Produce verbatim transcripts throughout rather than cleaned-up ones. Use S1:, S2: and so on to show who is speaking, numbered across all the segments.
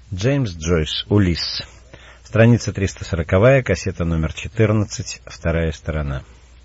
S1: Джеймс Джойс, Улисс. Страница триста сороковая, кассета номер четырнадцать, вторая сторона.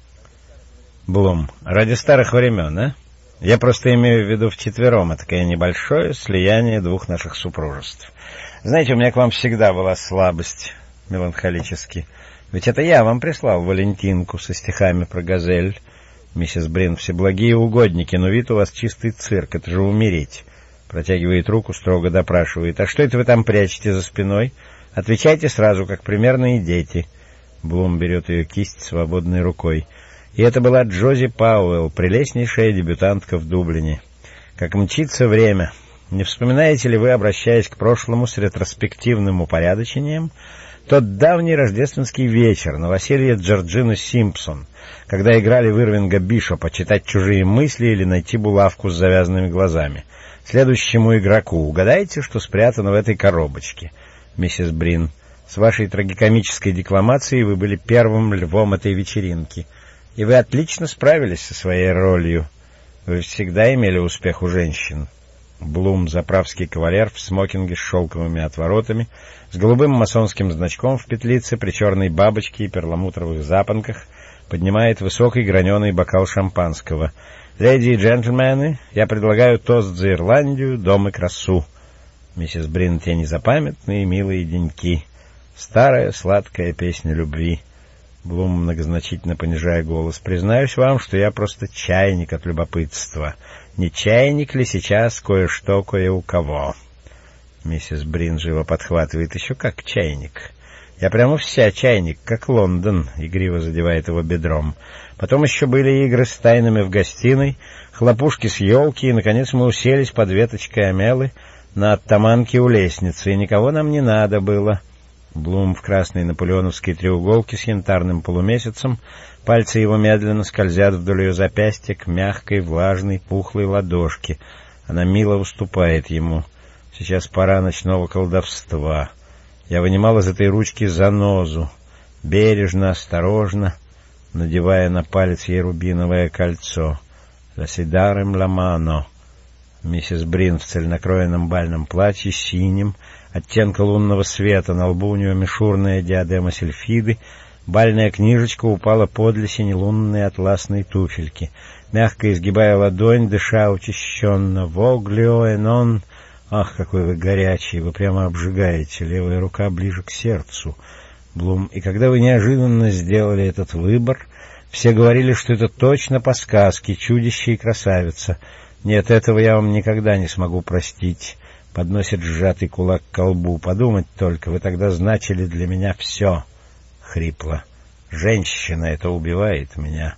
S1: Блум. Ради старых времен, а? Я просто имею в виду вчетвером, а такое небольшое слияние двух наших супружеств. Знаете, у меня к вам всегда была слабость, меланхолически. Ведь это я вам прислал Валентинку со стихами про газель. Миссис Брин, всеблагие угодники, но вид у вас чистый цирк, это же умереть. Протягивает руку, строго допрашивает. А что это вы там прячете за спиной? Отвечайте сразу, как примерные дети. Блум берет ее кисть свободной рукой. И это была Джози Пауэлл, прелестнейшая дебютантка в Дублине. Как мчится время. Не вспоминаете ли вы, обращаясь к прошлому с ретроспективным упорядочением, тот давний рождественский вечер, новоселье Джорджины Симпсон, когда играли в Ирвинга Бишопа читать чужие мысли или найти булавку с завязанными глазами? Следующему игроку угадайте, что спрятано в этой коробочке. Миссис Брин, с вашей трагикомической декламацией вы были первым львом этой вечеринки, и вы отлично справились со своей ролью. Вы всегда имели успех у женщин. Блум, заправский кавалер в смокинге с шелковыми отворотами, с голубым масонским значком в петлице, при черной бабочке и перламутровых запонках, поднимает высокий граненый бокал шампанского. «Леди и джентльмены, я предлагаю тост за Ирландию, дом и красу». Миссис Брин, те незапамятные милые деньки. Старая сладкая песня любви. Блум, многозначительно понижая голос. «Признаюсь вам, что я просто чайник от любопытства. Не чайник ли сейчас кое-что кое у кого?» Миссис Брин живо подхватывает. «Еще как чайник. Я прямо вся чайник, как Лондон», — игриво задевает его бедром. Потом еще были игры с тайнами в гостиной, хлопушки с елки, и, наконец, мы уселись под веточкой омелы на оттаманке у лестницы, и никого нам не надо было. Блум в красной наполеоновской треуголке с янтарным полумесяцем, пальцы его медленно скользят вдоль ее запястья к мягкой, влажной, пухлой ладошке. Она мило уступает ему. Сейчас пора ночного колдовства. Я вынимал из этой ручки занозу, бережно, осторожно, надевая на палец ей рубиновое кольцо. «La sidarem la mano». Миссис Брин в цельнокроенном бальном платье, синим, оттенка лунного света, на лбу у нее мишурная диадема сельфиды, бальная книжечка упала подле синелунной атласной туфельки. Мягко изгибая ладонь, дыша учащенно, «Воглио энон». «Ах, какой вы горячий, вы прямо обжигаете, левая рука ближе к сердцу». Блум, и когда вы неожиданно сделали этот выбор, все говорили, что это точно по сказке «Чудище и красавица». Нет, этого я вам никогда не смогу простить. Подносит сжатый кулак к колбу. Подумать только, вы тогда значили для меня все. Хрипло. Женщина, это убивает меня.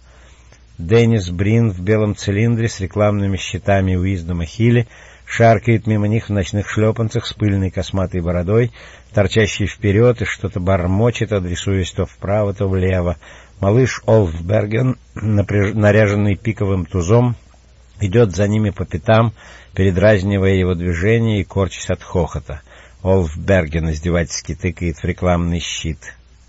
S1: Деннис Брин в белом цилиндре с рекламными щитами Уиздома Хилли шаркает мимо них в ночных шлепанцах с пыльной косматой бородой, торчащей вперед, и что-то бормочет, адресуясь то вправо, то влево. Малыш Олфберген, напряж... наряженный пиковым тузом, идет за ними по пятам, передразнивая его движение и корчась от хохота. Олфберген издевательски тыкает в рекламный щит.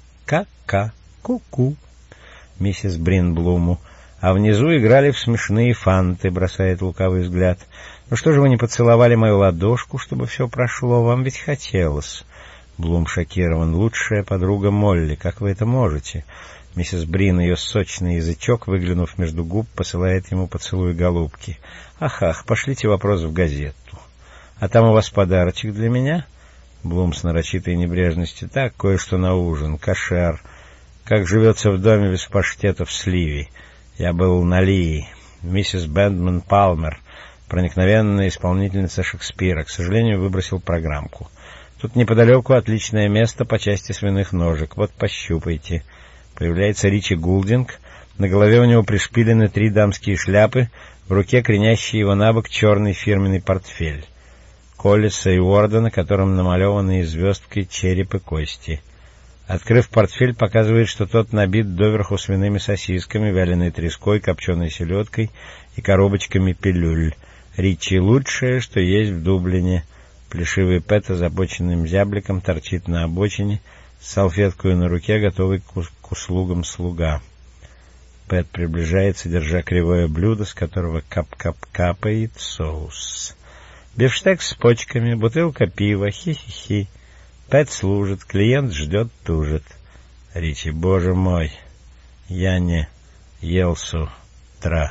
S1: «Ка-ка, ку-ку». Миссис Брин Блуму. А внизу играли в смешные фанты, бросает лукавый взгляд. «Ну что же вы не поцеловали мою ладошку, чтобы все прошло? Вам ведь хотелось». Блум шокирован. «Лучшая подруга Молли, как вы это можете?» Миссис Брин, ее сочный язычок, выглянув между губ, посылает ему поцелуй голубки. «Ах-ах, пошлите вопрос в газету. А там у вас подарочек для меня?» Блум с нарочитой небрежностью. «Так, кое-что на ужин. Кошер. Как живется в доме без паштетов сливи. Я был на Лии. Миссис Бэндман Палмер, проникновенная исполнительница Шекспира. К сожалению, выбросил программку. Тут неподалеку отличное место по части свиных ножек. Вот пощупайте». Появляется Ричи Гулдинг. На голове у него пришпилены три дамские шляпы, в руке кренящий его набок черный фирменный портфель. Коллиса и Уорда, на котором намалеваны звездкой череп и кости. Открыв портфель, показывает, что тот набит доверху свиными сосисками, вяленой треской, копченой селедкой и коробочками пилюль. Ричи лучшее, что есть в Дублине. Плешивый Пэт озабоченным зябликом торчит на обочине, с салфеткой на руке, готовый к, к услугам слуга. Пэт приближается, держа кривое блюдо, с которого кап-кап капает соус. Бифштекс с почками, бутылка пива, хи-хи-хи. Пэт служит, клиент ждет, тужит. Ричи, боже мой, я не ел с утра.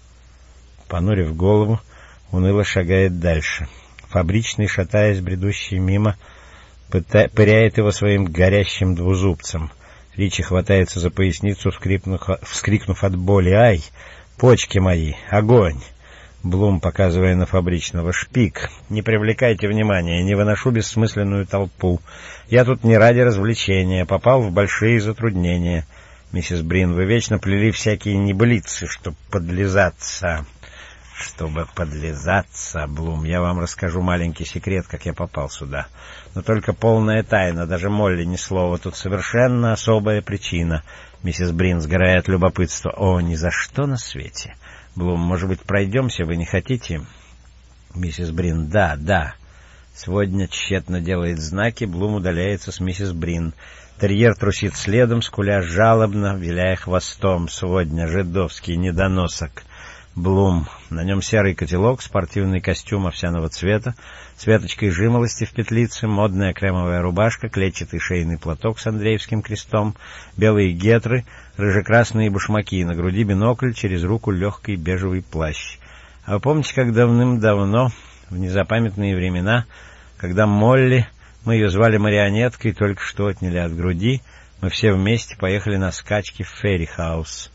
S1: Понурив голову, уныло шагает дальше. Фабричный, шатаясь, бредущий мимо, пыта... пыряет его своим горящим двузубцем. Ричи хватается за поясницу, вскрикнув, вскрикнув от боли. «Ай, почки мои, огонь!» Блум, показывая на фабричного: «Шпик, не привлекайте внимания, не выношу бессмысленную толпу. Я тут не ради развлечения, попал в большие затруднения. Миссис Брин, вы вечно плели всякие небылицы, чтобы подлизаться». «Чтобы подлизаться, Блум, я вам расскажу маленький секрет, как я попал сюда. Но только полная тайна, даже Молли ни слова. Тут совершенно особая причина». Миссис Брин, сгорая от любопытства: «О, ни за что на свете». Блум, может быть, пройдемся, вы не хотите? Миссис Брин, да, да. Сегодня тщетно делает знаки, Блум удаляется с миссис Брин. Терьер трусит следом, скуля жалобно, виляя хвостом. Сегодня жидовский недоносок. Блум. На нем серый котелок, спортивный костюм овсяного цвета, с веточкой жимолости в петлице, модная кремовая рубашка, клетчатый шейный платок с Андреевским крестом, белые гетры, рыжекрасные башмаки, на груди бинокль, через руку легкий бежевый плащ. А вы помните, как давным-давно, в незапамятные времена, когда Молли, мы ее звали марионеткой, только что отняли от груди, мы все вместе поехали на скачки в Ферри-хаус.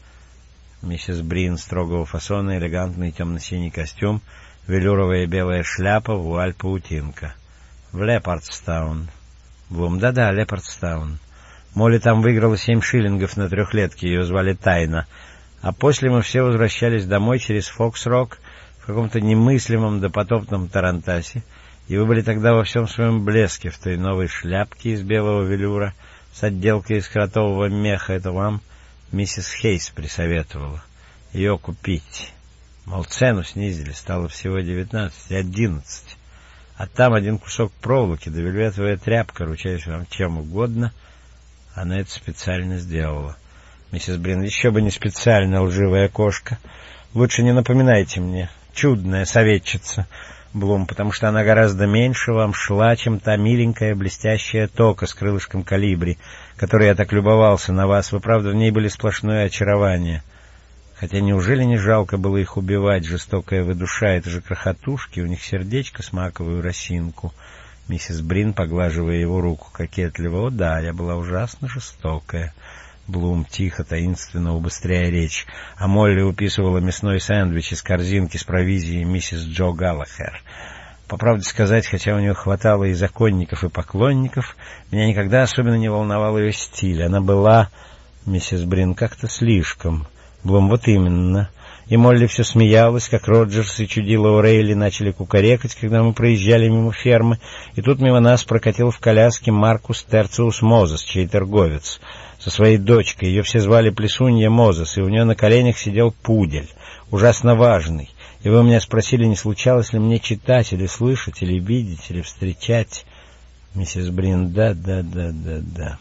S1: Миссис Брин строгого фасона, элегантный темно-синий костюм, велюровая белая шляпа, вуаль-паутинка. В Лепардстаун. Блум, да-да, Лепардстаун. Молли там выиграла семь шиллингов на трехлетке, ее звали Тайна. А после мы все возвращались домой через Фокс-Рок в каком-то немыслимом допотопном тарантасе, и вы были тогда во всем своем блеске, в той новой шляпке из белого велюра с отделкой из кротового меха. Это вам миссис Хейс присоветовала ее купить. Мол, цену снизили, стало всего девятнадцать, одиннадцать. А там один кусок проволоки, да вельветовая тряпка, ручаюсь вам чем угодно, она это специально сделала. Миссис Брин, еще бы не специально, лживая кошка. Лучше не напоминайте мне, чудная советчица. Блум, потому что она гораздо меньше вам шла, чем та миленькая блестящая тока с крылышком колибри, которой я так любовался на вас. Вы, правда, в ней были сплошное очарование. Хотя неужели не жалко было их убивать, жестокая вы душа, это же крохотушки, у них сердечко с маковую росинку. Миссис Брин, поглаживая его руку кокетливо: «О да, я была ужасно жестокая». Блум, тихо, таинственно, убыстряя речь. А Молли уписывала мясной сэндвич из корзинки с провизией миссис Джо Галлахер. По правде сказать, хотя у нее хватало и законников, и поклонников, меня никогда особенно не волновал ее стиль. Она была, миссис Брин, как-то слишком. Блум, вот именно. И Молли все смеялась, как Роджерс и чудила О'Рейли начали кукарекать, когда мы проезжали мимо фермы, и тут мимо нас прокатил в коляске Маркус Терциус Мозес, чей торговец, со своей дочкой. Ее все звали Плесунья Мозес, и у нее на коленях сидел пудель, ужасно важный. И вы меня спросили, не случалось ли мне читать, или слышать, или видеть, или встречать. Миссис Брин, да, да, да, да, да,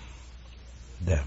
S1: да.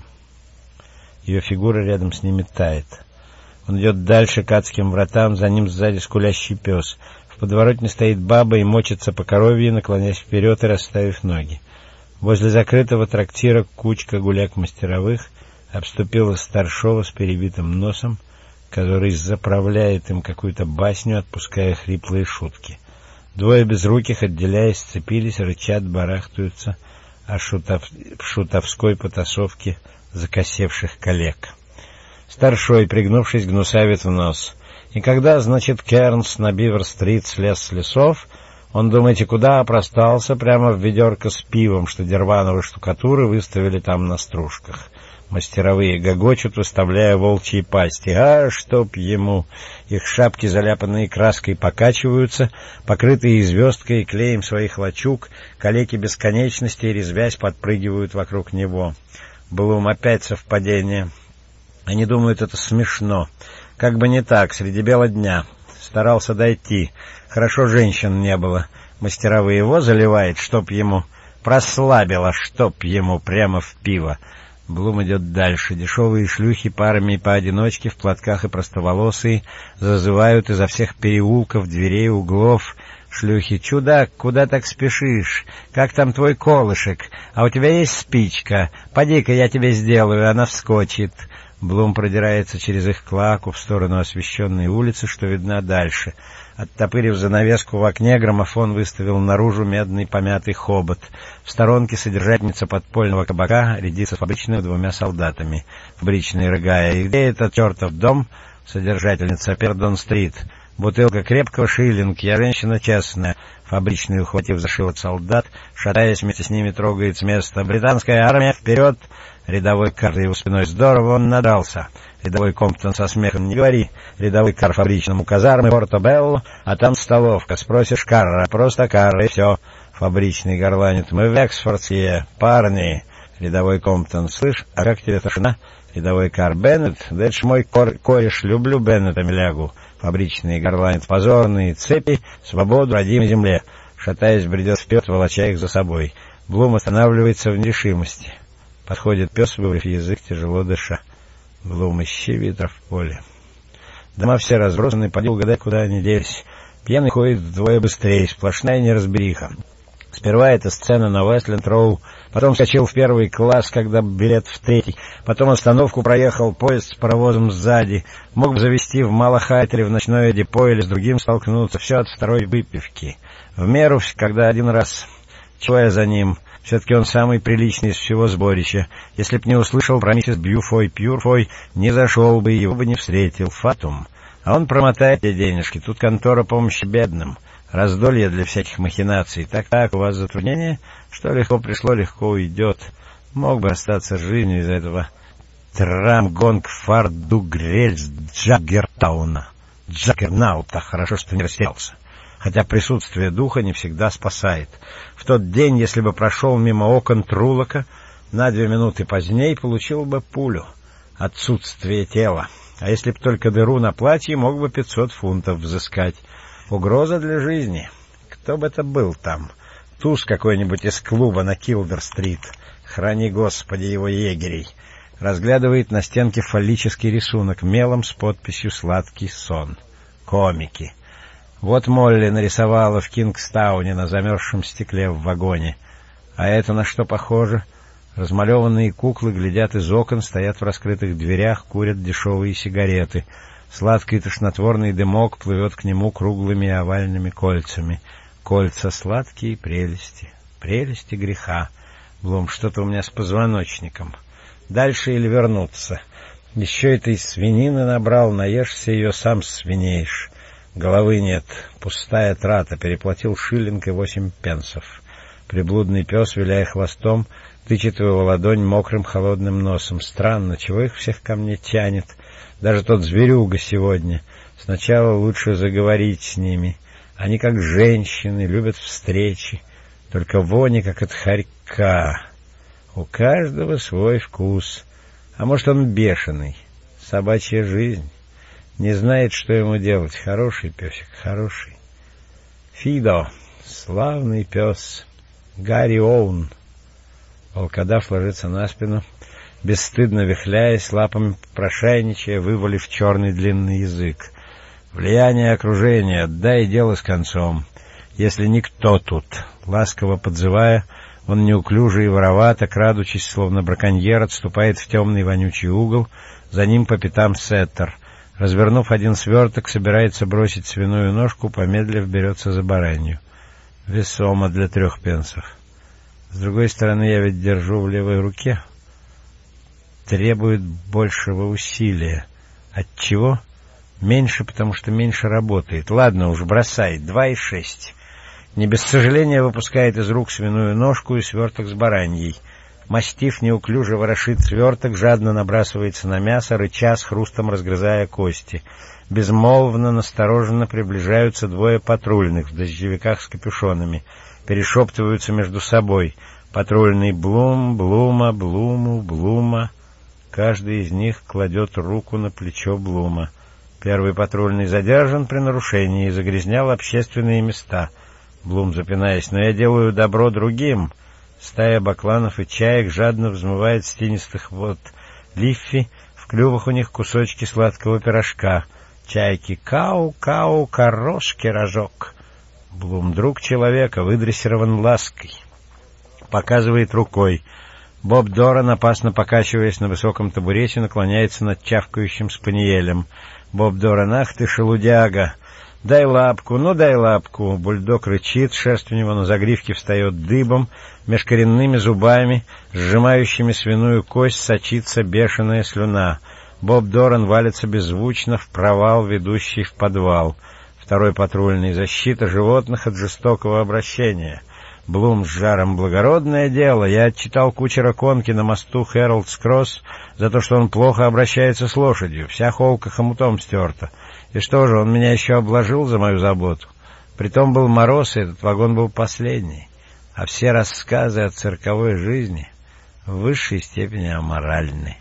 S1: Ее фигура рядом с ними тает. Он идет дальше к адским вратам, за ним сзади скулящий пес. В подворотне стоит баба и мочится по коровье, наклоняясь вперед и расставив ноги. Возле закрытого трактира кучка гуляк-мастеровых обступила старшова с перебитым носом, который заправляет им какую-то басню, отпуская хриплые шутки. Двое безруких, отделяясь, сцепились, рычат, барахтаются о шутов... шутовской потасовке закосевших коллег. Старшой, пригнувшись, гнусавит в нос. И когда, значит, Кернс на Бивер-стрит слез с лесов, он, думаете, куда опростался? Прямо в ведерко с пивом, что дервановые штукатуры выставили там на стружках. Мастеровые гогочут, выставляя волчьи пасти. А, чтоб ему! Их шапки, заляпанные краской, покачиваются, покрытые звездкой и клеем своих лачуг, калеки бесконечности, резвясь, подпрыгивают вокруг него. Блум, опять совпадение. Они думают, это смешно. Как бы не так, среди бела дня. Старался дойти. Хорошо женщин не было. Мастеровые его заливает, чтоб ему прослабило, чтоб ему прямо в пиво. Блум идет дальше. Дешевые шлюхи парами и поодиночке, в платках и простоволосые, зазывают изо всех переулков, дверей, углов, Шлюхи: чудак, куда так спешишь? Как там твой колышек? А у тебя есть спичка? Поди-ка я тебе сделаю, она вскочит. Блум продирается через их клаку в сторону освещенной улицы, что видна дальше. Оттопырив занавеску в окне, граммофон выставил наружу медный помятый хобот. В сторонке содержательница подпольного кабака рядится с фабричными двумя солдатами. Фабричный, рыгая: и где этот чертов дом? Содержательница: Пердон-стрит. Бутылка крепкого, шиллинг, я женщина честная. Фабричный, ухватив за шиворот солдат, шатаясь вместе с ними, трогает с места. Британская армия, вперед! Рядовой Карр его спиной: здорово он надрался. Рядовой Комптон со смехом: не говори. Рядовой Карр фабричному: казармы Порто-Белло, а там столовка. Спросишь Карра, просто Карра, и все. Фабричный горланит: мы в Эксфордсье, парни. Рядовой Комптон: слышь, а как тебе тошна? Рядовой Карр: Беннет, да это ж мой кор- кореш, люблю Беннета, милягу. Фабричный горланит: позорные цепи, свободу родимой земле. Шатаясь, бредет вперед, волоча их за собой. Блум останавливается в нерешимости. Подходит пес, вывалив язык, тяжело дыша. Блум: ищи ветра в поле. Дома все разбросаны, поди угадай, куда они делись. Пьяный ходит вдвое быстрее, сплошная неразбериха. Сперва эта сцена на Вестленд-Роу, потом скочил в первый класс, когда билет в третий, потом остановку проехал поезд с паровозом сзади, мог бы завести в Малахайтере в ночное депо или с другим столкнуться, все от второй выпивки. В меру, когда один раз. Чего я за ним? Все-таки он самый приличный из всего сборища. Если б не услышал про миссис Бьюфой Пьюрфой, не зашел бы, его бы не встретил. Фатум. А он промотает те денежки. Тут контора помощи бедным. Раздолье для всяких махинаций. Так-так, у вас затруднение? Что легко пришло, легко уйдет. Мог бы остаться жизнью из этого Трамгонг-Фардугрельс Джаггертауна. Джаггернаута. Хорошо, что не растерялся. Хотя присутствие духа не всегда спасает. В тот день, если бы прошел мимо окон Трулока, на две минуты позднее получил бы пулю. Отсутствие тела. А если б только дыру на платье, мог бы пятьсот фунтов взыскать. Угроза для жизни. Кто бы это был там? Туз какой-нибудь из клуба на Килдер-стрит. Храни, Господи, его егерей. Разглядывает на стенке фаллический рисунок мелом с подписью «Сладкий сон». Комики. Вот Молли нарисовала в Кингстауне на замерзшем стекле в вагоне. А это на что похоже? Размалеванные куклы глядят из окон, стоят в раскрытых дверях, курят дешевые сигареты. Сладкий тошнотворный дымок плывет к нему круглыми овальными кольцами. Кольца сладкие прелести. Прелести греха. Блум: что-то у меня с позвоночником. Дальше или вернуться? Еще этой свинины набрал, наешься ее, сам свинеешь. Головы нет, пустая трата, переплатил шиллинг и восемь пенсов. Приблудный пес, виляя хвостом, тычет его ладонь мокрым холодным носом. Странно, чего их всех ко мне тянет? Даже тот зверюга сегодня. Сначала лучше заговорить с ними. Они как женщины, любят встречи. Только вони, как от хорька. У каждого свой вкус. А может, он бешеный? Собачья жизнь. Не знает, что ему делать. Хороший песик, хороший. Фидо, славный пес. Гарри Оун. Волкодав ложится на спину, бесстыдно вихляясь, лапами прошайничая, вывалив черный длинный язык. Влияние окружения, отдай дело с концом. Если никто тут, ласково подзывая, он неуклюже и воровато, крадучись, словно браконьер, отступает в темный вонючий угол, за ним по пятам сеттер. Развернув один сверток, собирается бросить свиную ножку, помедлив берется за баранью. Весомо для трех пенсов. С другой стороны, я ведь держу в левой руке. Требует большего усилия. От чего? Меньше, потому что меньше работает. Ладно уж, бросай. Два и шесть. Не без сожаления выпускает из рук свиную ножку и сверток с бараньей. Мастиф неуклюже ворошит сверток, жадно набрасывается на мясо, рыча, с хрустом разгрызая кости. Безмолвно, настороженно приближаются двое патрульных в дождевиках с капюшонами. Перешептываются между собой. Патрульный: Блум, Блума, Блуму, Блума. Каждый из них кладет руку на плечо Блума. Первый патрульный задержан при нарушении и загрязнял общественные места. Блум, запинаясь: но я делаю добро другим. Стая бакланов и чаек жадно взмывает с тенистых вод Лиффи, в клювах у них кусочки сладкого пирожка. Чайки: кау, кау, хороший рожок. Блум, друг человека, выдрессирован лаской. Показывает рукой. Боб Доран, опасно покачиваясь на высоком табурете, наклоняется над чавкающим спаниелем. Боб Доран, ах ты шелудяга! Дай лапку, ну дай лапку. Бульдог рычит, шерсть у него на загривке встает дыбом, меж коренными зубами, сжимающими свиную кость, сочится бешеная слюна. Боб Доран валится беззвучно в провал, ведущий в подвал. Второй патрульный. Защита животных от жестокого обращения. Блум с жаром. Благородное дело. Я отчитал кучера конки на мосту Хэролдс-Кросс за то, что он плохо обращается с лошадью. Вся холка хомутом стерта. И что же, он меня еще обложил за мою заботу? Притом был мороз, и этот вагон был последний. А все рассказы о цирковой жизни в высшей степени аморальны.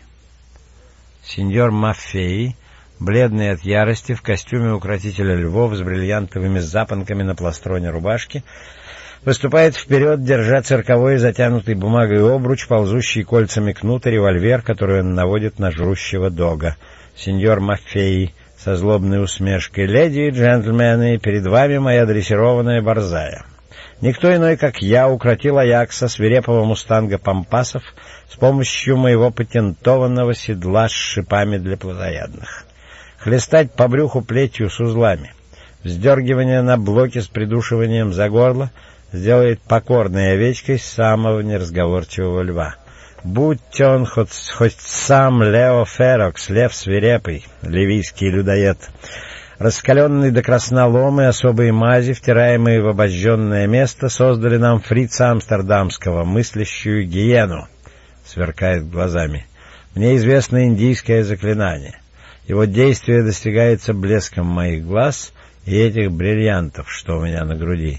S1: Сеньор Маффей, бледный от ярости, в костюме укротителя львов с бриллиантовыми запонками на пластроне рубашки, выступает вперед, держа цирковой затянутый бумагой обруч, ползущий кольцами кнут и револьвер, который он наводит на жрущего дога. Сеньор Маффей со злобной усмешкой: «Леди и джентльмены, перед вами моя дрессированная борзая. Никто иной, как я, укротил Аякса, свирепого мустанга Пампасов, с помощью моего патентованного седла с шипами для плотоядных. Хлестать по брюху плетью с узлами, вздергивание на блоке с придушиванием за горло сделает покорной овечкой самого неразговорчивого льва. Будь он хоть, хоть сам Лео Ферокс, лев свирепый, ливийский людоед. Раскаленные до краснолома и особые мази, втираемые в обожженное место, создали нам фрица амстердамского, мыслящую гиену», — сверкает глазами. «Мне известно индийское заклинание. Его действие достигается блеском моих глаз и этих бриллиантов, что у меня на груди»,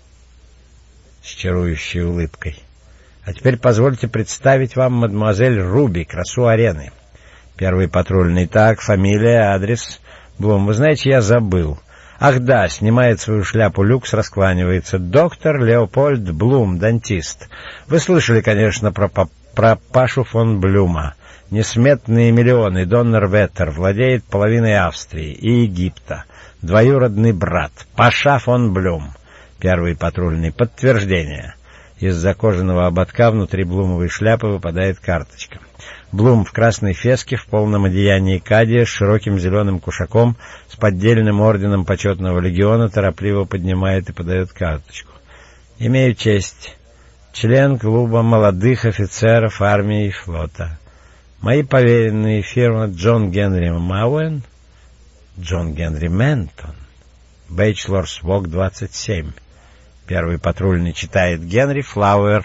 S1: с чарующей улыбкой. «А теперь позвольте представить вам мадемуазель Руби, красу арены». Первый патрульный. Так, фамилия, адрес. Блум, вы знаете, я забыл. Ах да, снимает свою шляпу люкс, раскланивается. Доктор Леопольд Блум, дантист. Вы слышали, конечно, про, про Пашу фон Блюма. Несметные миллионы, Доннерветтер, владеет половиной Австрии и Египта. Двоюродный брат, Паша фон Блюм. Первый патрульный. Подтверждение. Из-за кожаного ободка внутри блумовой шляпы выпадает карточка. Блум в красной феске, в полном одеянии кадия, с широким зеленым кушаком, с поддельным орденом почетного легиона, торопливо поднимает и подает карточку. «Имею честь. Член клуба молодых офицеров армии и флота. Мои поверенные фирма Джон Генри Мауэн, Джон Генри Ментон, Бэйчлорс Вок двадцать семь». Первый патрульный читает: Генри Флауэр.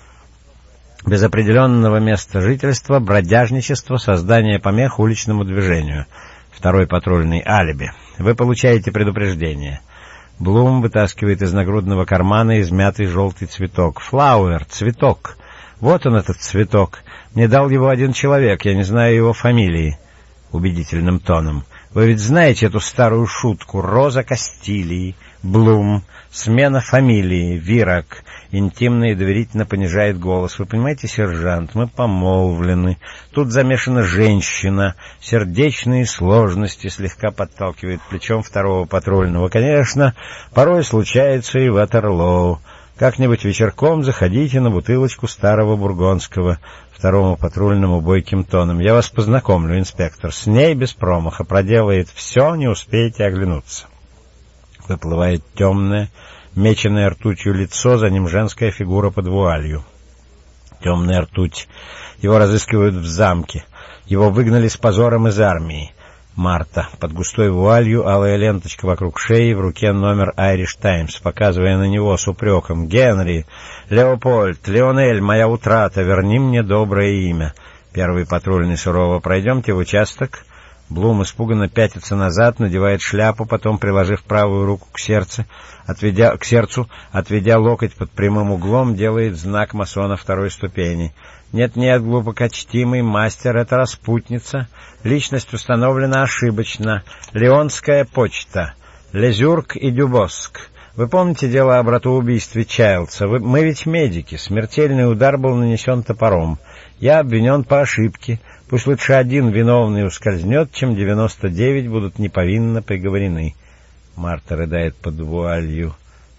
S1: Без определенного места жительства, бродяжничество, создание помех уличному движению. Второй патрульный. Алиби. Вы получаете предупреждение. Блум вытаскивает из нагрудного кармана измятый желтый цветок. Флауэр. Цветок. Вот он, этот цветок. Мне дал его один человек, я не знаю его фамилии. Убедительным тоном. Вы ведь знаете эту старую шутку? Роза Кастилии. Блум. Смена фамилии. Вирак. Интимно и доверительно понижает голос. Вы понимаете, сержант, мы помолвлены. Тут замешана женщина. Сердечные сложности. Слегка подталкивает плечом второго патрульного. Конечно, порой случается и Ватерлоу. Как-нибудь вечерком заходите на бутылочку старого бургондского. Второму патрульному бойким тоном. Я вас познакомлю, инспектор. С ней без промаха. Проделает все, не успеете оглянуться. Выплывает темное, меченое ртутью лицо, за ним женская фигура под вуалью. Темная ртуть. Его разыскивают в замке. Его выгнали с позором из армии. Марта. Под густой вуалью, алая ленточка вокруг шеи, в руке номер «Айриш Таймс», показывая на него с упреком. «Генри, Леопольд, Леонель, моя утрата, верни мне доброе имя». Первый патрульный сурово. «Пройдемте в участок». Блум испуганно пятится назад, надевает шляпу, потом, приложив правую руку к сердцу, отведя, к сердцу, отведя локоть под прямым углом, делает знак масона второй ступени. «Нет-нет, глубокочтимый мастер, это распутница. Личность установлена ошибочно. Леонская почта. Лезюрк и Дюбоск. Вы помните дело о братоубийстве Чайлдса? Вы... Мы ведь медики. Смертельный удар был нанесен топором. Я обвинен по ошибке. Пусть лучше один виновный ускользнет, чем девяносто девять будут неповинно приговорены». Марта рыдает под вуалью.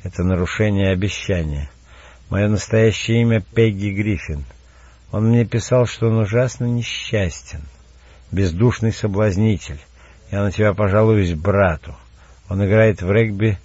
S1: Это нарушение обещания. Мое настоящее имя Пегги Гриффин. Он мне писал, что он ужасно несчастен, бездушный соблазнитель. Я на тебя пожалуюсь брату. Он играет в регби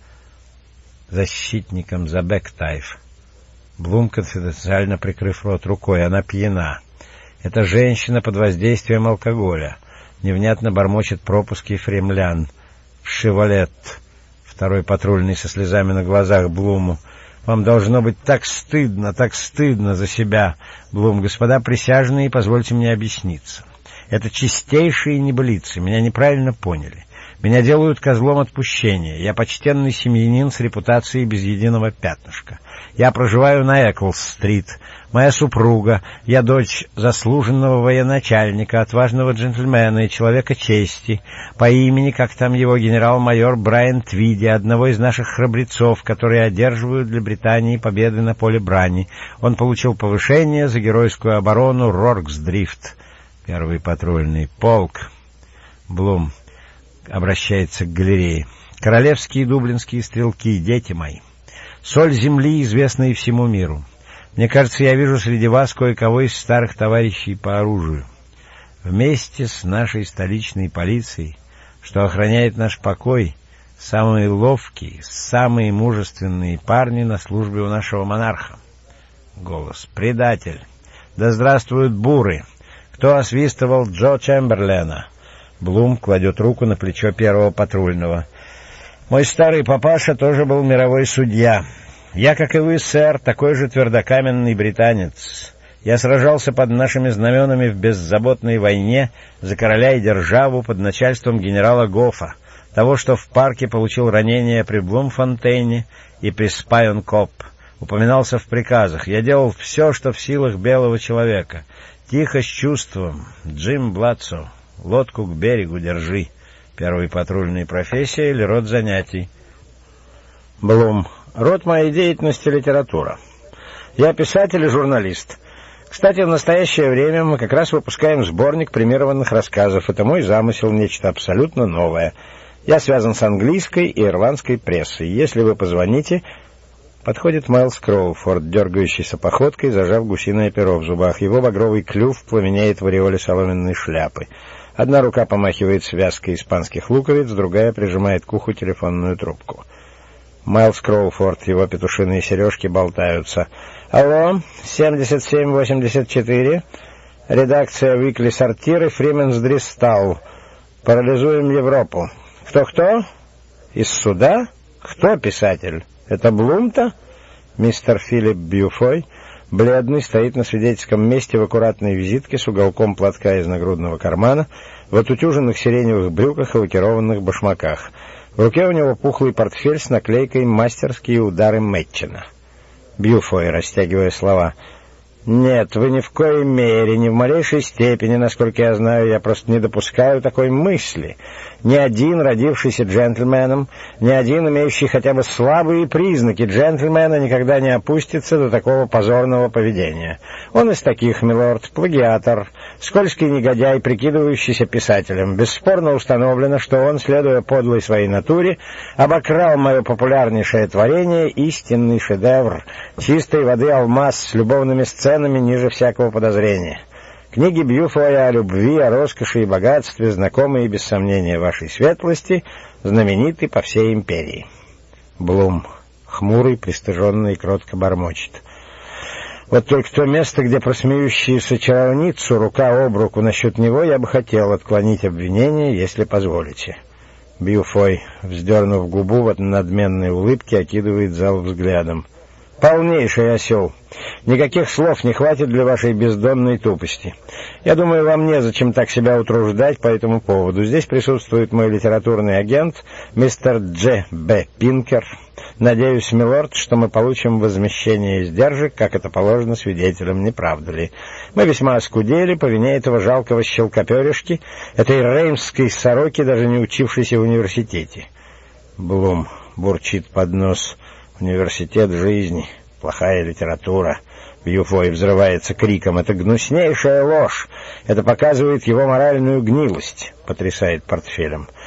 S1: защитником за Бэктайф. Блум, конфиденциально прикрыв рот рукой, она пьяна. Эта женщина под воздействием алкоголя. Невнятно бормочет пропуски Фремлян. Шевалет. Второй патрульный со слезами на глазах Блуму. Вам должно быть так стыдно, так стыдно за себя. Блум, господа присяжные, позвольте мне объясниться. Это чистейшие небылицы, меня неправильно поняли. Меня делают козлом отпущения. Я почтенный семьянин с репутацией без единого пятнышка. Я проживаю на Эклс-стрит. Моя супруга, я дочь заслуженного военачальника, отважного джентльмена и человека чести, по имени, как там его, генерал-майор Брайан Твиди, одного из наших храбрецов, которые одерживают для Британии победы на поле брани. Он получил повышение за геройскую оборону Рорксдрифт. Первый патрульный полк. Блум обращается к галерее. Королевские дублинские стрелки, дети мои. Соль земли, известная всему миру. Мне кажется, я вижу среди вас кое-кого из старых товарищей по оружию. Вместе с нашей столичной полицией, что охраняет наш покой, самые ловкие, самые мужественные парни на службе у нашего монарха. Голос. Предатель. Да здравствуют буры. Кто освистывал Джо Чемберлена? Блум кладет руку на плечо первого патрульного. Мой старый папаша тоже был мировой судья. Я, как и вы, сэр, такой же твердокаменный британец. Я сражался под нашими знаменами в беззаботной войне за короля и державу под начальством генерала Гофа, того, что в парке получил ранения при Блумфонтейне и при Спайон-Коп. Упоминался в приказах. Я делал все, что в силах белого человека. Тихо, с чувством. Джим Бладсо. Лодку к берегу держи. Первый патрульный. Профессия или род занятий? Блум. Род моей деятельности — литература. Я писатель и журналист. Кстати, в настоящее время мы как раз выпускаем сборник премированных рассказов. Это мой замысел, нечто абсолютно новое. Я связан с английской и ирландской прессой. Если вы позвоните... Подходит Майлз Кроуфорд, дергающийся походкой, зажав гусиное перо в зубах. Его багровый клюв пламенеет в ореоле соломенной шляпы. Одна рука помахивает связкой испанских луковиц, другая прижимает к уху телефонную трубку. Майлз Кроуфорд, его петушиные сережки болтаются. Алло, семьдесят семь восемьдесят четыре, редакция Weekly Сортиры, Фрименс Дристал. Парализуем Европу. Кто-кто? Из суда? Кто писатель? Это Блум-то? Мистер Филипп Бьюфой, бледный, стоит на свидетельском месте в аккуратной визитке с уголком платка из нагрудного кармана, в отутюженных сиреневых брюках и лакированных башмаках. В руке у него пухлый портфель с наклейкой «Мастерские удары Мэтчина». Бьюфой, растягивая слова. «Нет, вы ни в коей мере, ни в малейшей степени, насколько я знаю, я просто не допускаю такой мысли. Ни один, родившийся джентльменом, ни один, имеющий хотя бы слабые признаки джентльмена, никогда не опустится до такого позорного поведения. Он из таких, милорд, плагиатор, скользкий негодяй, прикидывающийся писателем. Бесспорно установлено, что он, следуя подлой своей натуре, обокрал мое популярнейшее творение, истинный шедевр, чистой воды алмаз с любовными сценами ниже всякого подозрения. Книги Бьюфоя о любви, о роскоши и богатстве, знакомые без сомнения вашей светлости, знамениты по всей империи». Блум, хмурый, пристыженный, кротко бормочет. «Вот только то место, где просмеющуюся чаровницу рука об руку насчет него, я бы хотел отклонить обвинение, если позволите». Бьюфой, вздернув губу, в надменной улыбке окидывает зал взглядом. «Полнейший осел. Никаких слов не хватит для вашей бездонной тупости. Я думаю, вам незачем так себя утруждать по этому поводу. Здесь присутствует мой литературный агент, мистер Дж. Б. Пинкер. Надеюсь, милорд, что мы получим возмещение издержек, как это положено свидетелям, не правда ли? Мы весьма оскудели по вине этого жалкого щелкоперышки, этой реймской сороки, даже не учившейся в университете». Блум бурчит под нос. «Университет жизни, плохая литература». Бьюфой взрывается криком. «Это гнуснейшая ложь! Это показывает его моральную гнилость!» Потрясает портфелем.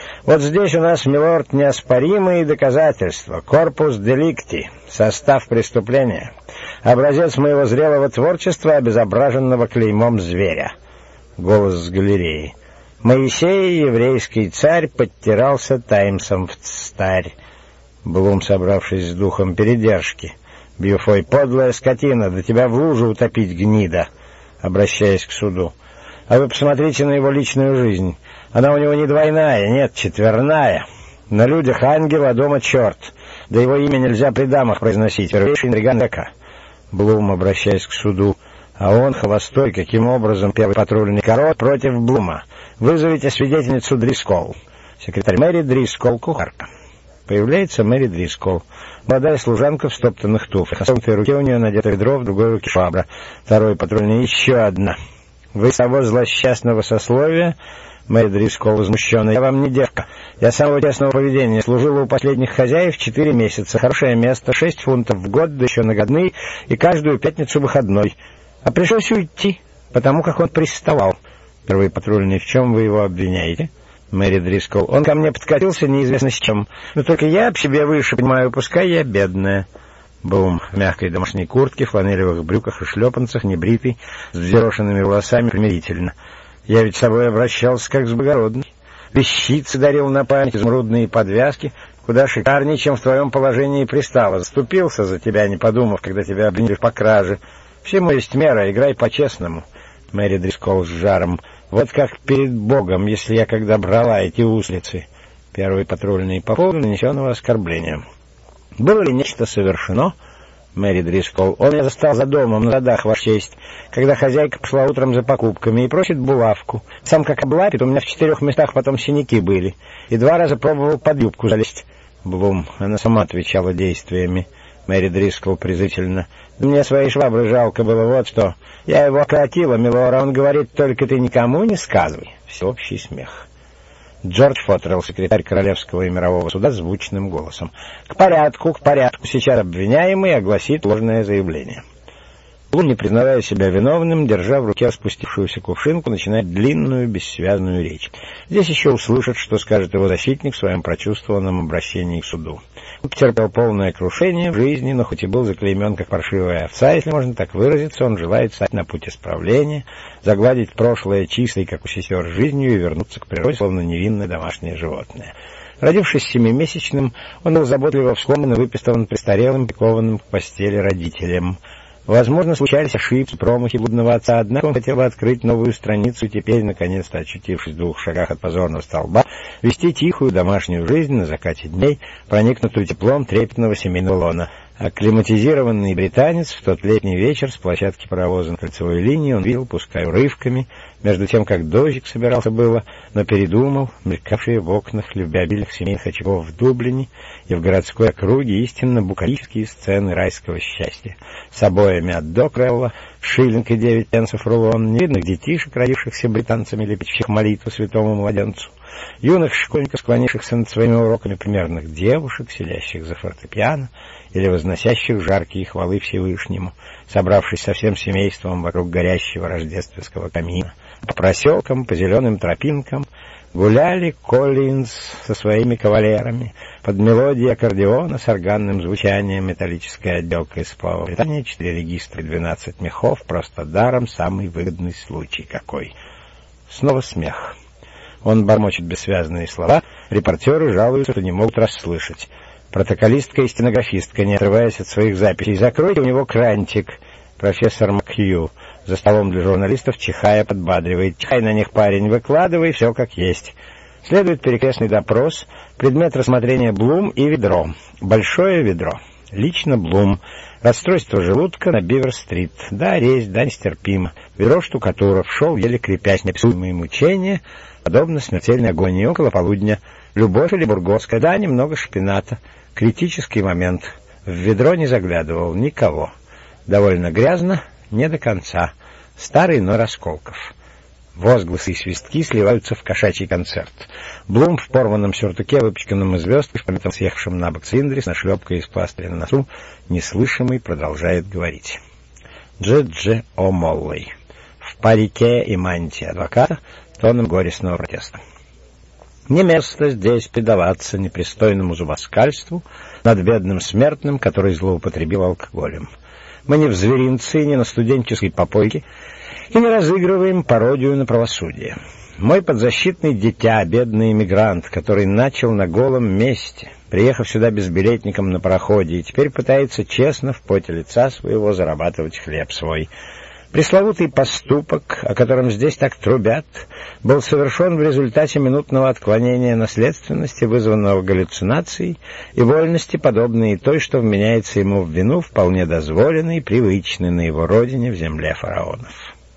S1: Вот здесь у нас, милорд, неоспоримые доказательства. Корпус деликти, состав преступления. Образец моего зрелого творчества, обезображенного клеймом зверя. Голос с галереи. Моисей, еврейский царь, подтирался Таймсом в царь. Блум, собравшись с духом передержки. Бьюфой, подлая скотина, да тебя в лужу утопить, гнида, обращаясь к суду. А вы посмотрите на его личную жизнь. Она у него не двойная, нет, четверная. На людях ангел, а дома черт. Да его имя нельзя при дамах произносить, первейший интриган века. Блум, обращаясь к суду. А он, холостой, каким образом первый патрульный корот против Блума. Вызовите свидетельницу Дрискол. Секретарь Мэри Дрискол, кухарка. Появляется Мэри Дрискол. Молодая служанка в стоптанных туфлях. В согнутой руке у нее надето ведро, в другой руке швабра. Второй патрульный, еще одна. Вы с того злосчастного сословия, Мэри Дрискол возмущенная, я вам не девка. Я самого тесного поведения, служила у последних хозяев четыре месяца. Хорошее место, шесть фунтов в год, да еще нагодный, и каждую пятницу выходной. А пришлось уйти, потому как он приставал. Первый патрульный, в чем вы его обвиняете? Мэри Дрискол. Он ко мне подкатился неизвестно с чем. Но только я об себе выше понимаю, пускай я бедная. Бум. В мягкой домашней куртке, фланелевых брюках и шлепанцах, небритый, с взъерошенными волосами, примирительно. Я ведь с собой обращался как с благородной. Вещицы дарил на память, изумрудные подвязки, куда шикарнее, чем в твоем положении пристало. Заступился за тебя, не подумав, когда тебя обвинили по краже. Всему есть мера, играй по-честному. Мэри Дрискол с жаром. Вот как перед Богом, если я когда брала эти узлицы. Первый патрульный по поводу нанесенного оскорбления. Было ли нечто совершено? Мэри Дрискол. Он меня застал за домом, на задах, ваша честь, когда хозяйка пошла утром за покупками и просит булавку. Сам как облапит, у меня в четырех местах потом синяки были. И два раза пробовал под юбку залезть. Блум. Она сама отвечала действиями. Мэри Дрискол презрительно. Мне своей швабры жалко было, вот что. Я его околотила, милора, он говорит, только ты никому не сказывай. Всеобщий смех. Джордж Фоттерелл, секретарь Королевского и мирового суда, звучным голосом. К порядку, к порядку. Сейчас обвиняемый огласит ложное заявление. Блум, не признавая себя виновным, держа в руке распустившуюся кувшинку, начинает длинную, бессвязную речь. Здесь еще услышат, что скажет его защитник в своем прочувствованном обращении к суду. Он потерпел полное крушение в жизни, но хоть и был заклеймен как паршивая овца, если можно так выразиться, он желает стать на путь исправления, загладить прошлое чистой, как у сестер, жизнью и вернуться к природе, словно невинное домашнее животное. Родившись семимесячным, он был заботливо вскормлен и выпистован престарелым, прикованным к постели родителям. Возможно, случались ошибки, промахи блудного отца, однако он хотел бы открыть новую страницу и теперь, наконец-то очутившись в двух шагах от позорного столба, вести тихую домашнюю жизнь на закате дней, проникнутую теплом трепетного семейного лона. Акклиматизированный британец в тот летний вечер с площадки паровоза на кольцевой линии он видел, пускай урывками, между тем, как дождик собирался было, но передумал, мелькавшие в окнах любвеобильных семейных очагов в Дублине и в городской округе истинно букалические сцены райского счастья. С обоями от Докрелла, шиллинг и девять пенсов рулон, невидных детишек, родившихся британцами, лепящих молитву святому младенцу, юных школьников, склонившихся над своими уроками, примерных девушек, сидящих за фортепиано или возносящих жаркие хвалы Всевышнему, собравшись со всем семейством вокруг горящего рождественского камина. По проселкам, по зеленым тропинкам гуляли Коллинз со своими кавалерами под мелодии аккордеона с органным звучанием, металлическая отделка из сплава Британии, четыре регистра и двенадцать мехов, просто даром самый выгодный случай какой. Снова смех. Он бормочет бессвязные слова, репортеры жалуются, что не могут расслышать. Протоколистка и стенографистка, не отрываясь от своих записей, закройте у него крантик. Профессор Макхью за столом для журналистов, чихая, подбадривает. Чихай на них, парень, выкладывай все как есть. Следует перекрестный допрос, предмет рассмотрения Блум и ведро. Большое ведро. Лично Блум. Расстройство желудка на Бивер-стрит. Да, резь, да, нестерпимо. Ведро штукатуров. Шел, еле крепясь, неописуемые мучения, подобно смертельной агонии. Около полудня. Любовь или бургосская? Да, немного шпината. Критический момент. В ведро не заглядывал никого. Довольно грязно, не до конца. Старый, но Расколков. Возгласы и свистки сливаются в кошачий концерт. Блум в порванном сюртуке, выпачканном из звезд, в помятом съехавшем на бок цилиндре, с нашлепкой из пластыря на носу, неслышимый продолжает говорить. Дж-Дж О'Моллей. В парике и мантии адвоката, тоном горестного протеста. Не место здесь предаваться непристойному зубоскальству над бедным смертным, который злоупотребил алкоголем. Мы не в зверинце, не на студенческой попойке, и не разыгрываем пародию на правосудие. Мой подзащитный дитя, бедный эмигрант, который начал на голом месте, приехав сюда безбилетником на пароходе, и теперь пытается честно в поте лица своего зарабатывать хлеб свой. Пресловутый поступок, о котором здесь так трубят, был совершен в результате минутного отклонения наследственности, вызванного галлюцинацией, и вольности, подобной той, что вменяется ему в вину, вполне дозволенной и привычной на его родине в земле фараонов.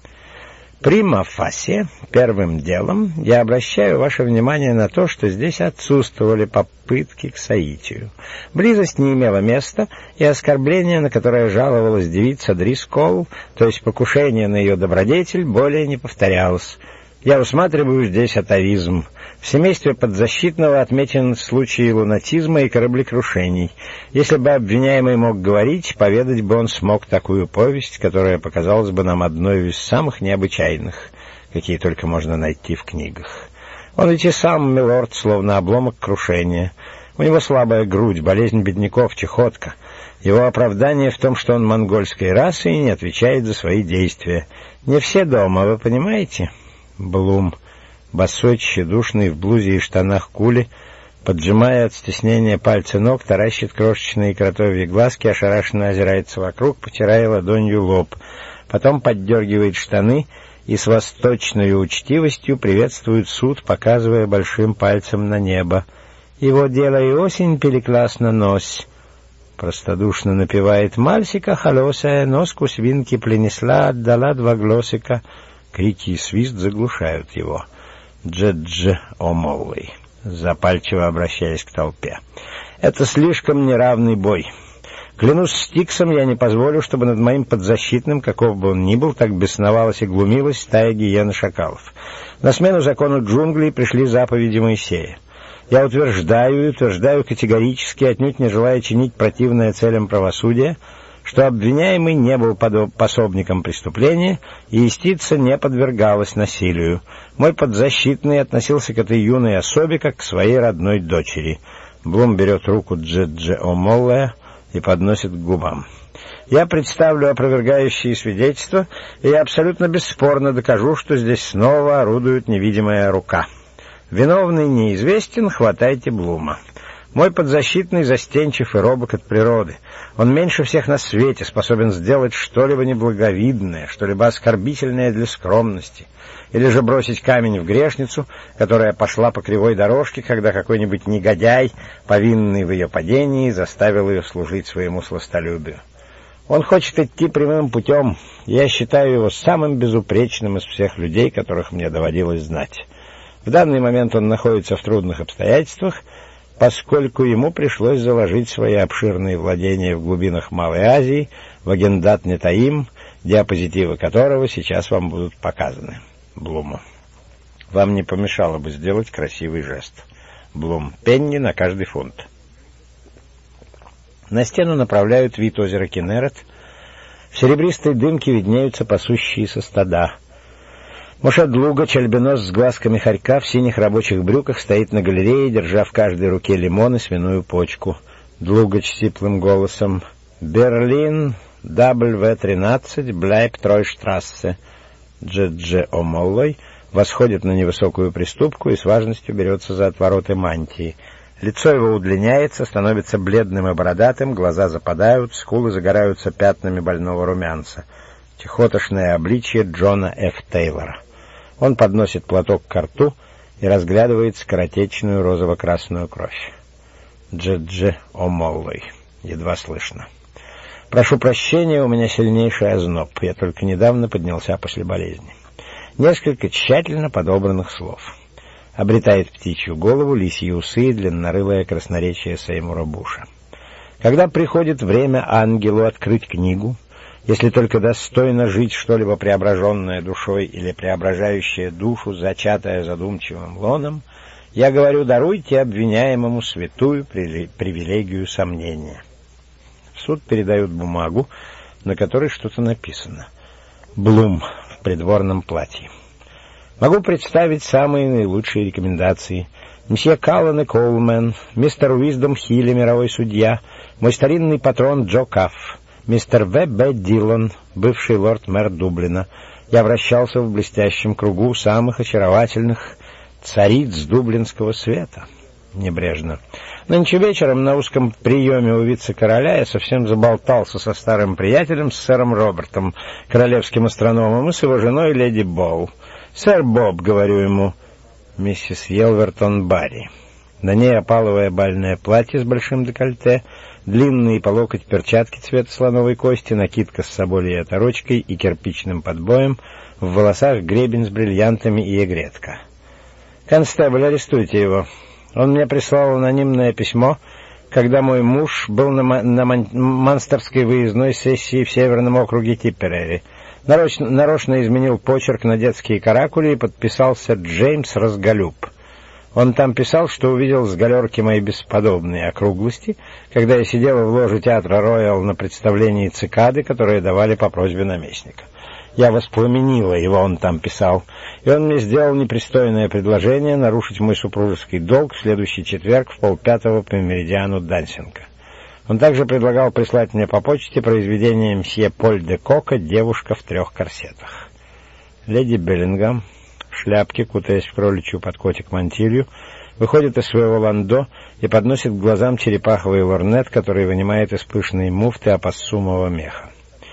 S1: Прима фасе, первым делом, я обращаю ваше внимание на то, что здесь отсутствовали попытки к соитию. Близость не имела места, и оскорбление, на которое жаловалась девица Дрискол, то есть покушение на ее добродетель, более не повторялось. Я усматриваю здесь атавизм. В семействе подзащитного отмечен случай лунатизма и кораблекрушений. Если бы обвиняемый мог говорить, поведать бы он смог такую повесть, которая показалась бы нам одной из самых необычайных, какие только можно найти в книгах. Он ведь и сам, милорд, словно обломок крушения. У него слабая грудь, болезнь бедняков, чехотка. Его оправдание в том, что он монгольской расы и не отвечает за свои действия. Не все дома, вы понимаете? Блум, босой, тщедушный, в блузе и штанах кули, поджимая от стеснения пальцы ног, таращит крошечные кротовьи глазки, ошарашенно озирается вокруг, потирая ладонью лоб. Потом поддергивает штаны и с восточной учтивостью приветствует суд, показывая большим пальцем на небо. «Его дело и осень пелекласно нось». Простодушно напевает «Мальсика холосая, носку свинки принесла, отдала два глосика». Крики и свист заглушают его. Джедж Омоллой, запальчиво обращаясь к толпе. Это слишком неравный бой. Клянусь Стиксом, я не позволю, чтобы над моим подзащитным, каков бы он ни был, так бесновалась и глумилась стая гиен и шакалов. На смену закону джунглей пришли заповеди Моисея. Я утверждаю и утверждаю категорически, отнюдь не желая чинить противное целям правосудия, что обвиняемый не был пособником преступления, и истица не подвергалась насилию. Мой подзащитный относился к этой юной особе, как к своей родной дочери. Блум берет руку Джеджи Омоллая и подносит к губам. Я представлю опровергающие свидетельства, и я абсолютно бесспорно докажу, что здесь снова орудует невидимая рука. Виновный неизвестен, хватайте Блума. Мой подзащитный застенчив и робок от природы. Он меньше всех на свете способен сделать что-либо неблаговидное, что-либо оскорбительное для скромности, или же бросить камень в грешницу, которая пошла по кривой дорожке, когда какой-нибудь негодяй, повинный в ее падении, заставил ее служить своему сластолюбию. Он хочет идти прямым путем, и я считаю его самым безупречным из всех людей, которых мне доводилось знать. В данный момент он находится в трудных обстоятельствах, поскольку ему пришлось заложить свои обширные владения в глубинах Малой Азии, в Агендат-Нетаим, диапозитивы которого сейчас вам будут показаны. Блуму. Вам не помешало бы сделать красивый жест. Блум. Пенни на каждый фунт. На стену направляют вид озера Кеннерет. В серебристой дымке виднеются пасущиеся стада. Мушет Длугач, альбинос с глазками хорька, в синих рабочих брюках, стоит на галерее, держа в каждой руке лимон и свиную почку. Длугач сиплым голосом. «Берлин, дабл вэ тринадцать, бляйб Тройштрассе». Джедже Омоллой восходит на невысокую приступку и с важностью берется за отвороты мантии. Лицо его удлиняется, становится бледным и бородатым, глаза западают, скулы загораются пятнами больного румянца. Чехотошное обличье Джона Ф. Тейлора. Он подносит платок к рту и разглядывает скоротечную розово-красную кровь. Джедже Омоллой. Едва слышно. Прошу прощения, у меня сильнейший озноб. Я только недавно поднялся после болезни. Несколько тщательно подобранных слов. Обретает птичью голову, лисьи усы и длиннорылое красноречие Сеймура Буша. Когда приходит время ангелу открыть книгу, если только достойно жить что-либо преображенное душой или преображающее душу, зачатое задумчивым лоном, я говорю, даруйте обвиняемому святую привилегию сомнения. В суд передают бумагу, на которой что-то написано. Блум в придворном платье. Могу представить самые наилучшие рекомендации. мсье Каллан и Коулмен, мистер Уиздом Хилли, мировой судья, мой старинный патрон Джо Кафф, мистер В. Б. Дилан, бывший лорд-мэр Дублина. Я вращался в блестящем кругу самых очаровательных цариц дублинского света. Небрежно. Нынче вечером на узком приеме у вице-короля я совсем заболтался со старым приятелем, с сэром Робертом, королевским астрономом, и с его женой леди Боу. «Сэр Боб», — говорю ему, — «миссис Йелвертон Барри». На ней опаловое бальное платье с большим декольте, длинные по локоть перчатки цвета слоновой кости, накидка с соболей оторочкой и кирпичным подбоем, в волосах гребень с бриллиантами и эгретка. «Констебль, арестуйте его. Он мне прислал анонимное письмо, когда мой муж был на, на Манстерской выездной сессии в Северном округе Типперери. Нарочно, нарочно изменил почерк на детские каракули и подписался Джеймс Разголюб. Он там писал, что увидел с галерки мои бесподобные округлости, когда я сидела в ложе театра «Роял» на представлении «Цикады», которые давали по просьбе наместника. Я воспламенила его, он там писал, и он мне сделал непристойное предложение нарушить мой супружеский долг в следующий четверг в полпятого по меридиану Дансинга. Он также предлагал прислать мне по почте произведение мсье Поль де Кока «Девушка в трех корсетах». Леди Беллингам в шляпке, кутаясь в кроличью под котик мантилью, выходит из своего ландо и подносит к глазам черепаховый лорнет, который вынимает из пышной муфты опоссумового меха.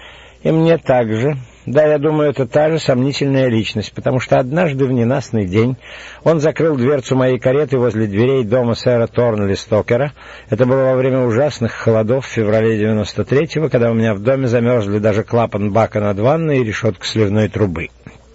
S1: И мне также... Да, я думаю, это та же сомнительная личность, потому что однажды в ненастный день он закрыл дверцу моей кареты возле дверей дома сэра Торнли Стокера. Это было во время ужасных холодов в феврале девяносто третьего, когда у меня в доме замерзли даже клапан бака над ванной и решетка сливной трубы.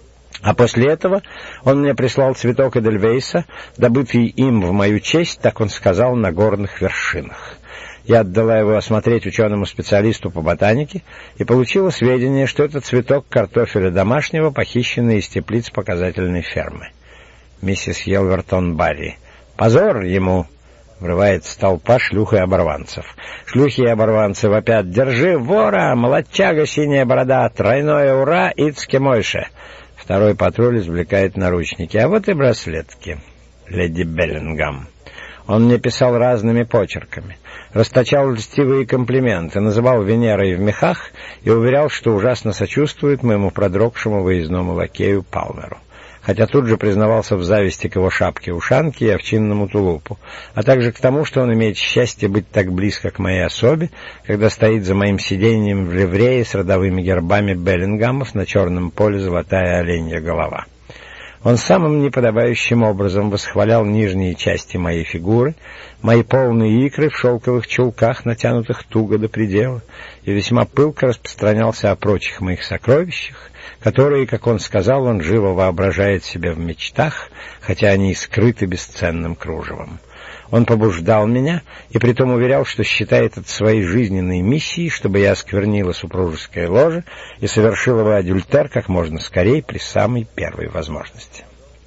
S1: А после этого он мне прислал цветок Эдельвейса, добытый им в мою честь, так он сказал, на горных вершинах. Я отдала его осмотреть ученому-специалисту по ботанике и получила сведения, что это цветок картофеля домашнего, похищенный из теплиц показательной фермы. Миссис Йелвертон Барри. «Позор ему!» — врывается толпа шлюх и оборванцев. Шлюхи и оборванцы вопят: «Держи вора! Молодчага, синяя борода! Тройное ура! Ицке Мойше!» Второй патруль извлекает наручники. А вот и браслетки. Леди Беллингам. Он мне писал разными почерками, расточал льстивые комплименты, называл Венерой в мехах и уверял, что ужасно сочувствует моему продрогшему выездному лакею Палмеру. Хотя тут же признавался в зависти к его шапке-ушанке и овчинному тулупу, а также к тому, что он имеет счастье быть так близко к моей особе, когда стоит за моим сиденьем в ливрее с родовыми гербами Беллингамов на черном поле золотая оленья голова. Он самым неподобающим образом восхвалял нижние части моей фигуры, мои полные икры в шелковых чулках, натянутых туго до предела, и весьма пылко распространялся о прочих моих сокровищах, которые, как он сказал, он живо воображает себе в мечтах, хотя они и скрыты бесценным кружевом. Он побуждал меня и притом уверял, что считает это своей жизненной миссией, чтобы я осквернила супружеское ложе и совершила бы адюльтер как можно скорее при самой первой возможности.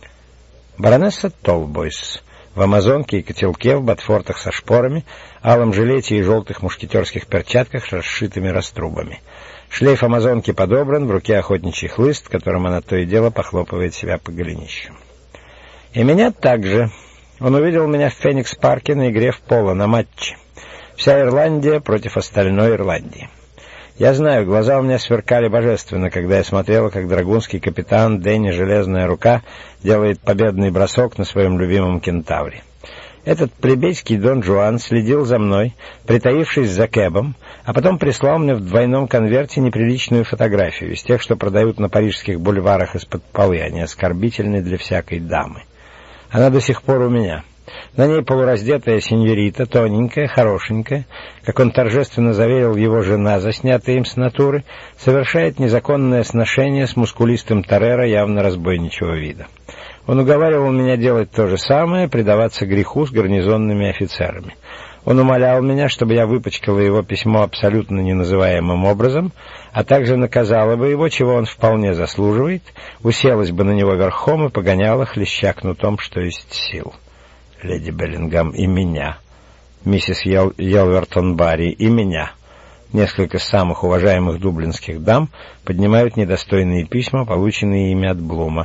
S1: Баронесса Толбойс в амазонке и котелке, в ботфортах со шпорами, алом жилете и желтых мушкетерских перчатках с расшитыми раструбами. Шлейф амазонки подобран, в руке охотничий хлыст, которым она то и дело похлопывает себя по голенищу. И меня также... Он увидел меня в Феникс-парке на игре в поло, на матче. Вся Ирландия против остальной Ирландии. Я знаю, глаза у меня сверкали божественно, когда я смотрела, как драгунский капитан Дэнни Железная Рука делает победный бросок на своем любимом кентавре. Этот плебейский Дон Жуан следил за мной, притаившись за кэбом, а потом прислал мне в двойном конверте неприличную фотографию из тех, что продают на парижских бульварах из-под полы, они оскорбительны для всякой дамы. Она до сих пор у меня. На ней полураздетая сеньорита, тоненькая, хорошенькая, как он торжественно заверил его жена, заснятая им с натуры, совершает незаконное сношение с мускулистым Тореро явно разбойничьего вида. Он уговаривал меня делать то же самое, предаваться греху с гарнизонными офицерами. Он умолял меня, чтобы я выпачкала его письмо абсолютно неназываемым образом, а также наказала бы его, чего он вполне заслуживает, уселась бы на него верхом и погоняла, хлеща кнутом, что есть сил. Леди Беллингам, и меня. Миссис Йел... Йелвертон Барри, и меня. Несколько самых уважаемых дублинских дам поднимают недостойные письма, полученные ими от Блума.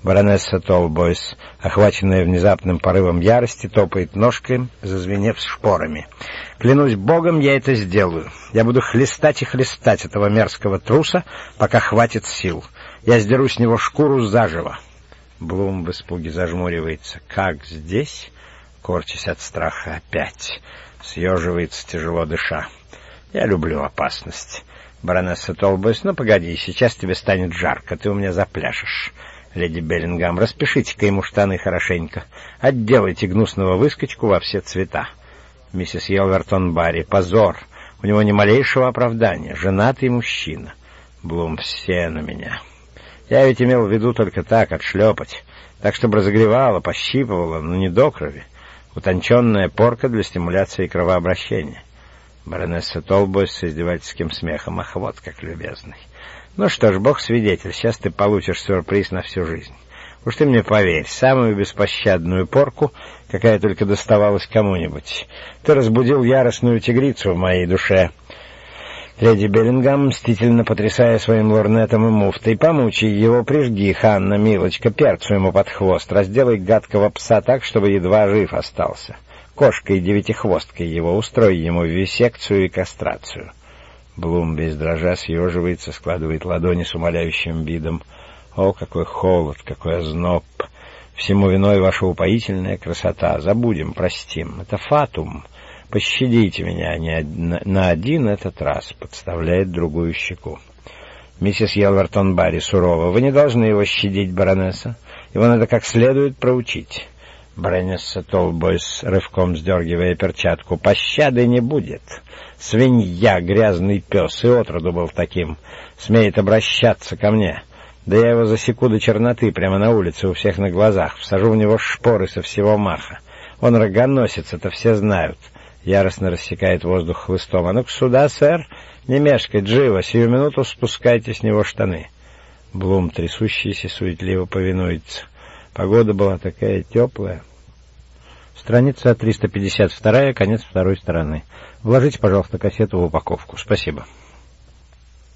S1: Баронесса Толбойс, охваченная внезапным порывом ярости, топает ножкой, зазвенев шпорами. «Клянусь богом, я это сделаю. Я буду хлестать и хлестать этого мерзкого труса, пока хватит сил. Я сдеру с него шкуру заживо». Блум в испуге зажмуривается. «Как здесь?» Корчась от страха опять. Съеживается, тяжело дыша. «Я люблю опасность. Баронесса Толбойс, ну погоди, сейчас тебе станет жарко, ты у меня запляшешь. Леди Беллингам, распишите-ка ему штаны хорошенько. Отделайте гнусного выскочку во все цвета. Миссис Елвертон Барри, позор. У него ни малейшего оправдания. Женатый мужчина. Блум, все на меня. Я ведь имел в виду только так, отшлепать. Так, чтобы разогревало, пощипывало, но не до крови. Утонченная порка для стимуляции кровообращения». Баронесса Толбойс с издевательским смехом. «Ах, вот как любезный. Ну что ж, бог свидетель, сейчас ты получишь сюрприз на всю жизнь. Уж ты мне поверь, самую беспощадную порку, какая только доставалась кому-нибудь. Ты разбудил яростную тигрицу в моей душе». Леди Беллингам, мстительно потрясая своим лорнетом и муфтой: «Помучай его, прижги, Ханна, милочка, перцу ему под хвост, разделай гадкого пса так, чтобы едва жив остался. Кошкой девятихвосткой его, устрой ему вивисекцию и кастрацию». Блум без дрожа съеживается, складывает ладони с умоляющим видом. «О, какой холод, какой озноб! Всему виной ваша упоительная красота. Забудем, простим. Это фатум. Пощадите меня не на один этот раз», — подставляет другую щеку. Миссис Елвертон Барри сурово: «Вы не должны его щадить, баронесса. Его надо как следует проучить». Баронесса Толбойс, рывком сдергивая перчатку: «Пощады не будет. Свинья, грязный пес, и отроду был таким. Смеет обращаться ко мне. Да я его засеку до черноты прямо на улице у всех на глазах. Всажу в него шпоры со всего маха. Он рогоносец, это все знают». Яростно рассекает воздух хлыстом. «А ну-ка сюда, сэр. Не мешкать, живо. Сию минуту спускайте с него штаны». Блум, трясущийся, суетливо повинуется. Погода была такая теплая. Страница триста пятьдесят два, конец второй стороны. Вложите, пожалуйста, кассету в упаковку. Спасибо.